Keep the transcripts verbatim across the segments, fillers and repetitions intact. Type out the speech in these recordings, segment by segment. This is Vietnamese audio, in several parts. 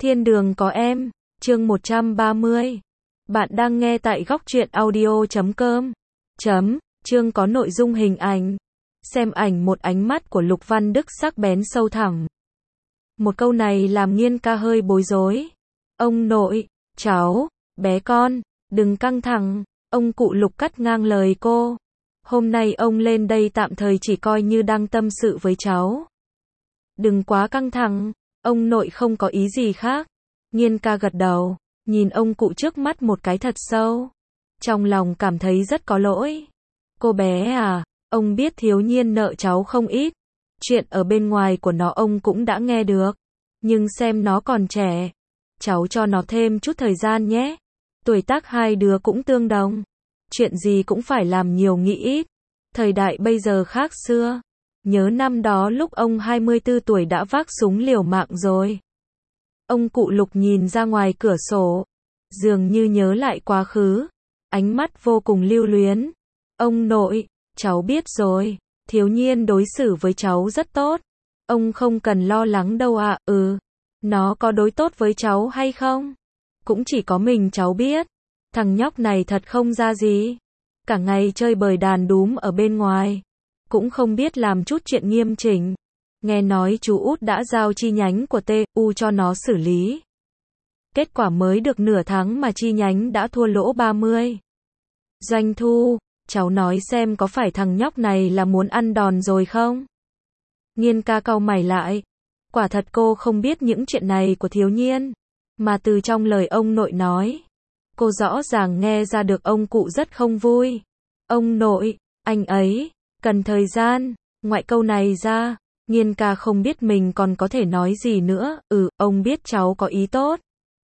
Thiên đường có em, chương một trăm ba mươi. Bạn đang nghe tại góc truyện audio chấm com. Chấm, chương có nội dung hình ảnh. Xem ảnh một ánh mắt của Lục Văn Đức sắc bén sâu thẳm. Một câu này làm Nghiên ca hơi bối rối. Ông nội, cháu, bé con, đừng căng thẳng, ông cụ Lục cắt ngang lời cô. Hôm nay ông lên đây tạm thời chỉ coi như đang tâm sự với cháu. Đừng quá căng thẳng, ông nội không có ý gì khác. Nghiên ca gật đầu, nhìn ông cụ trước mắt một cái thật sâu. Trong lòng cảm thấy rất có lỗi. Cô bé à, ông biết Thiếu Nhiên nợ cháu không ít. Chuyện ở bên ngoài của nó ông cũng đã nghe được. Nhưng xem nó còn trẻ. Cháu cho nó thêm chút thời gian nhé. Tuổi tác hai đứa cũng tương đồng. Chuyện gì cũng phải làm nhiều nghĩ ít. Thời đại bây giờ khác xưa. Nhớ năm đó lúc ông hai mươi tư tuổi đã vác súng liều mạng rồi. Ông cụ Lục nhìn ra ngoài cửa sổ. Dường như nhớ lại quá khứ. Ánh mắt vô cùng lưu luyến. Ông nội, cháu biết rồi. Thiếu Nhiên đối xử với cháu rất tốt. Ông không cần lo lắng đâu ạ. Ừ. Nó có đối tốt với cháu hay không? Cũng chỉ có mình cháu biết. Thằng nhóc này thật không ra gì. Cả ngày chơi bời đàn đúm ở bên ngoài. Cũng không biết làm chút chuyện nghiêm chỉnh. Nghe nói chú út đã giao chi nhánh của tê u cho nó xử lý. Kết quả mới được nửa tháng mà chi nhánh đã thua lỗ ba mươi. Doanh thu, cháu nói xem có phải thằng nhóc này là muốn ăn đòn rồi không? Nghiên ca cau mày lại. Quả thật cô không biết những chuyện này của Thiếu Nhiên. Mà từ trong lời ông nội nói, cô rõ ràng nghe ra được ông cụ rất không vui. Ông nội, anh ấy cần thời gian. Ngoại câu này ra, Nghiên ca không biết mình còn có thể nói gì nữa. Ừ, ông biết cháu có ý tốt.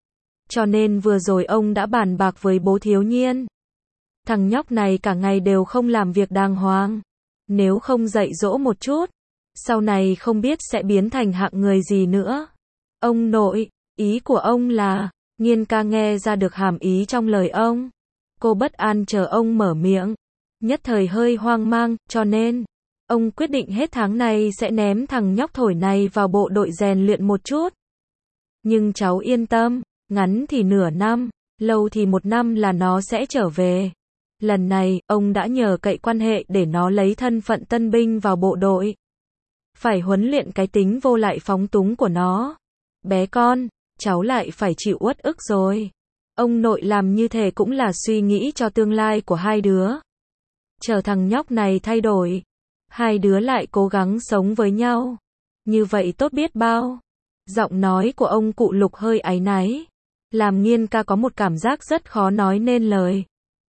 Cho nên vừa rồi ông đã bàn bạc với bố Thiếu Nhiên. Thằng nhóc này cả ngày đều không làm việc đàng hoàng. Nếu không dạy dỗ một chút, sau này không biết sẽ biến thành hạng người gì nữa. Ông nội, ý của ông là, Nghiên ca nghe ra được hàm ý trong lời ông. Cô bất an chờ ông mở miệng. Nhất thời hơi hoang mang, cho nên ông quyết định hết tháng này sẽ ném thằng nhóc thổi này vào bộ đội rèn luyện một chút. Nhưng cháu yên tâm, ngắn thì nửa năm, lâu thì một năm là nó sẽ trở về. Lần này, ông đã nhờ cậy quan hệ để nó lấy thân phận tân binh vào bộ đội. Phải huấn luyện cái tính vô lại phóng túng của nó. Bé con, cháu lại phải chịu uất ức rồi. Ông nội làm như thế cũng là suy nghĩ cho tương lai của hai đứa. Chờ thằng nhóc này thay đổi, hai đứa lại cố gắng sống với nhau. Như vậy tốt biết bao. Giọng nói của ông cụ Lục hơi áy náy, làm Nghiên ca có một cảm giác rất khó nói nên lời.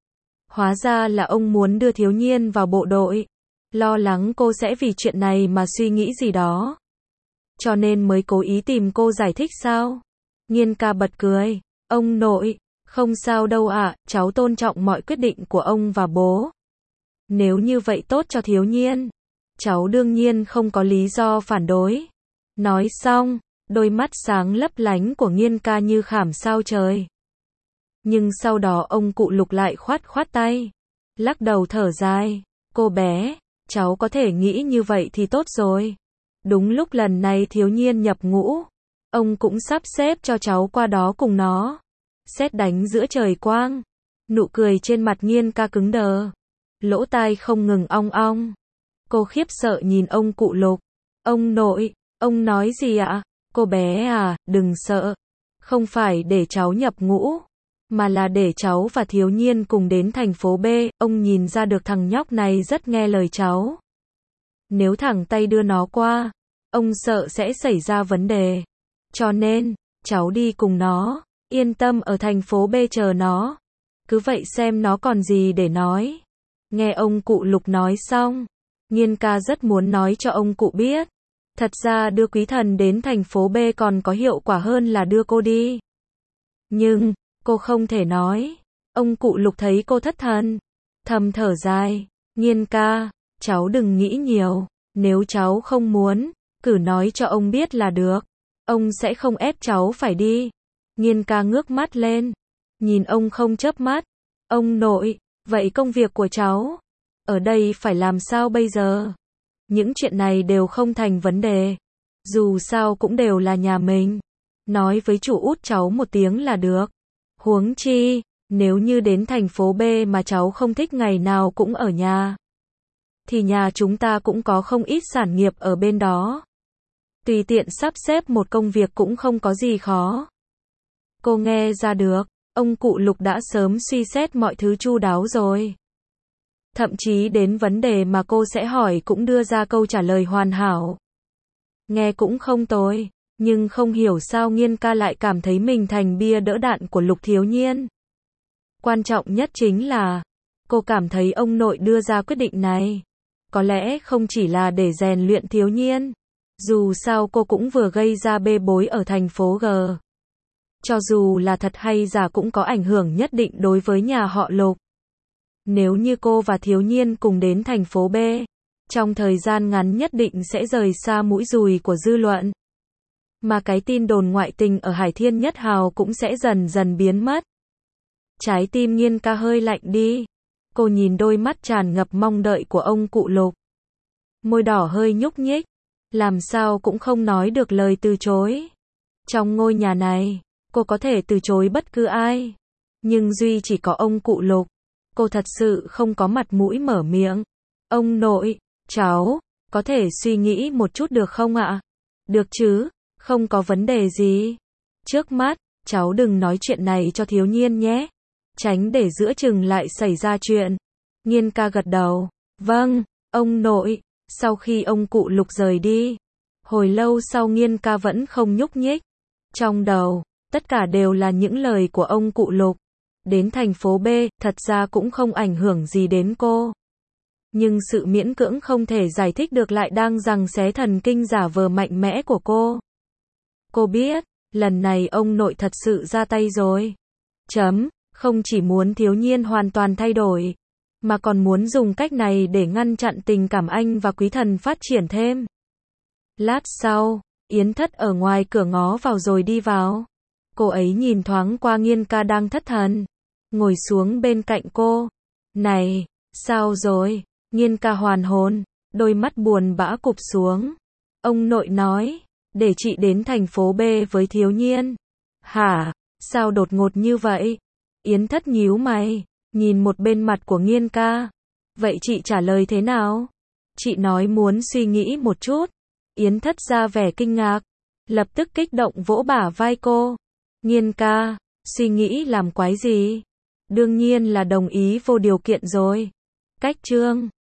Hóa ra là ông muốn đưa Thiếu Nhiên vào bộ đội. Lo lắng cô sẽ vì chuyện này mà suy nghĩ gì đó. Cho nên mới cố ý tìm cô giải thích sao? Nghiên ca bật cười. Ông nội, không sao đâu ạ, cháu tôn trọng mọi quyết định của ông và bố. Nếu như vậy tốt cho Thiếu Nhiên, cháu đương nhiên không có lý do phản đối. Nói xong, đôi mắt sáng lấp lánh của Nghiên ca như khảm sao trời. Nhưng sau đó ông cụ Lục lại khoát khoát tay, lắc đầu thở dài. Cô bé, cháu có thể nghĩ như vậy thì tốt rồi. Đúng lúc lần này Thiếu Nhiên nhập ngũ, ông cũng sắp xếp cho cháu qua đó cùng nó. Sét đánh giữa trời quang. Nụ cười trên mặt Nghiên ca cứng đờ. Lỗ tai không ngừng ong ong. Cô khiếp sợ nhìn ông cụ Lục. Ông nội, ông nói gì ạ? Cô bé à, đừng sợ. Không phải để cháu nhập ngũ, mà là để cháu và Thiếu Nhiên cùng đến thành phố B. Ông nhìn ra được thằng nhóc này rất nghe lời cháu. Nếu thẳng tay đưa nó qua, ông sợ sẽ xảy ra vấn đề. Cho nên, cháu đi cùng nó, yên tâm ở thành phố B chờ nó. Cứ vậy xem nó còn gì để nói. Nghe ông cụ Lục nói xong, Nghiên ca rất muốn nói cho ông cụ biết. Thật ra đưa quý thần đến thành phố B còn có hiệu quả hơn là đưa cô đi. Nhưng, cô không thể nói. Ông cụ Lục thấy cô thất thần, thầm thở dài. Nghiên ca, cháu đừng nghĩ nhiều. Nếu cháu không muốn, cứ nói cho ông biết là được. Ông sẽ không ép cháu phải đi. Nghiên ca ngước mắt lên, nhìn ông không chớp mắt. Ông nội, vậy công việc của cháu ở đây phải làm sao bây giờ? Những chuyện này đều không thành vấn đề. Dù sao cũng đều là nhà mình. nói với chủ út cháu một tiếng là được. Huống chi, nếu như đến thành phố B mà cháu không thích ngày nào cũng ở nhà, thì nhà chúng ta cũng có không ít sản nghiệp ở bên đó. Tùy tiện sắp xếp một công việc cũng không có gì khó. Cô nghe ra được, ông cụ Lục đã sớm suy xét mọi thứ chu đáo rồi. Thậm chí đến vấn đề mà cô sẽ hỏi cũng đưa ra câu trả lời hoàn hảo. Nghe cũng không tồi, nhưng không hiểu sao Nghiên ca lại cảm thấy mình thành bia đỡ đạn của Lục Thiếu Nhiên. Quan trọng nhất chính là, cô cảm thấy ông nội đưa ra quyết định này, có lẽ không chỉ là để rèn luyện Thiếu Nhiên. Dù sao cô cũng vừa gây ra bê bối ở thành phố G. Cho dù là thật hay giả cũng có ảnh hưởng nhất định đối với nhà họ Lục. Nếu như cô và Thiếu Nhiên cùng đến thành phố B, trong thời gian ngắn nhất định sẽ rời xa mũi dùi của dư luận. Mà cái tin đồn ngoại tình ở Hải Thiên Nhất Hào cũng sẽ dần dần biến mất. Trái tim Nghiên ca hơi lạnh đi. Cô nhìn đôi mắt tràn ngập mong đợi của ông cụ Lục. Môi đỏ hơi nhúc nhích. Làm sao cũng không nói được lời từ chối. Trong ngôi nhà này, cô có thể từ chối bất cứ ai. Nhưng duy chỉ có ông cụ Lục. Cô thật sự không có mặt mũi mở miệng. Ông nội, cháu, có thể suy nghĩ một chút được không ạ? Được chứ, không có vấn đề gì. Trước mắt, cháu đừng nói chuyện này cho Thiếu Nhiên nhé. Tránh để giữa chừng lại xảy ra chuyện. Nghiên ca gật đầu. Vâng, ông nội. Sau khi ông cụ Lục rời đi, hồi lâu sau Nghiên ca vẫn không nhúc nhích. Trong đầu, tất cả đều là những lời của ông cụ Lục. Đến thành phố B, thật ra cũng không ảnh hưởng gì đến cô. Nhưng sự miễn cưỡng không thể giải thích được lại đang giằng xé thần kinh giả vờ mạnh mẽ của cô. Cô biết, lần này ông nội thật sự ra tay rồi. Chấm, không chỉ muốn Thiếu Nhiên hoàn toàn thay đổi, mà còn muốn dùng cách này để ngăn chặn tình cảm anh và Quý Thần phát triển thêm. Lát sau, Yến Thất ở ngoài cửa ngó vào rồi đi vào. Cô ấy nhìn thoáng qua Nghiên ca đang thất thần, ngồi xuống bên cạnh cô. Này, sao rồi? Nghiên ca hoàn hồn, đôi mắt buồn bã cụp xuống. Ông nội nói, để chị đến thành phố B với Thiếu Nhiên. Hả? Sao đột ngột như vậy? Yến Thất nhíu mày, nhìn một bên mặt của Nghiên ca. Vậy chị trả lời thế nào? Chị nói muốn suy nghĩ một chút. Yến Thất ra vẻ kinh ngạc, lập tức kích động vỗ bả vai cô. Nghiên ca, suy nghĩ làm quái gì? Đương nhiên là đồng ý vô điều kiện rồi. Cách chương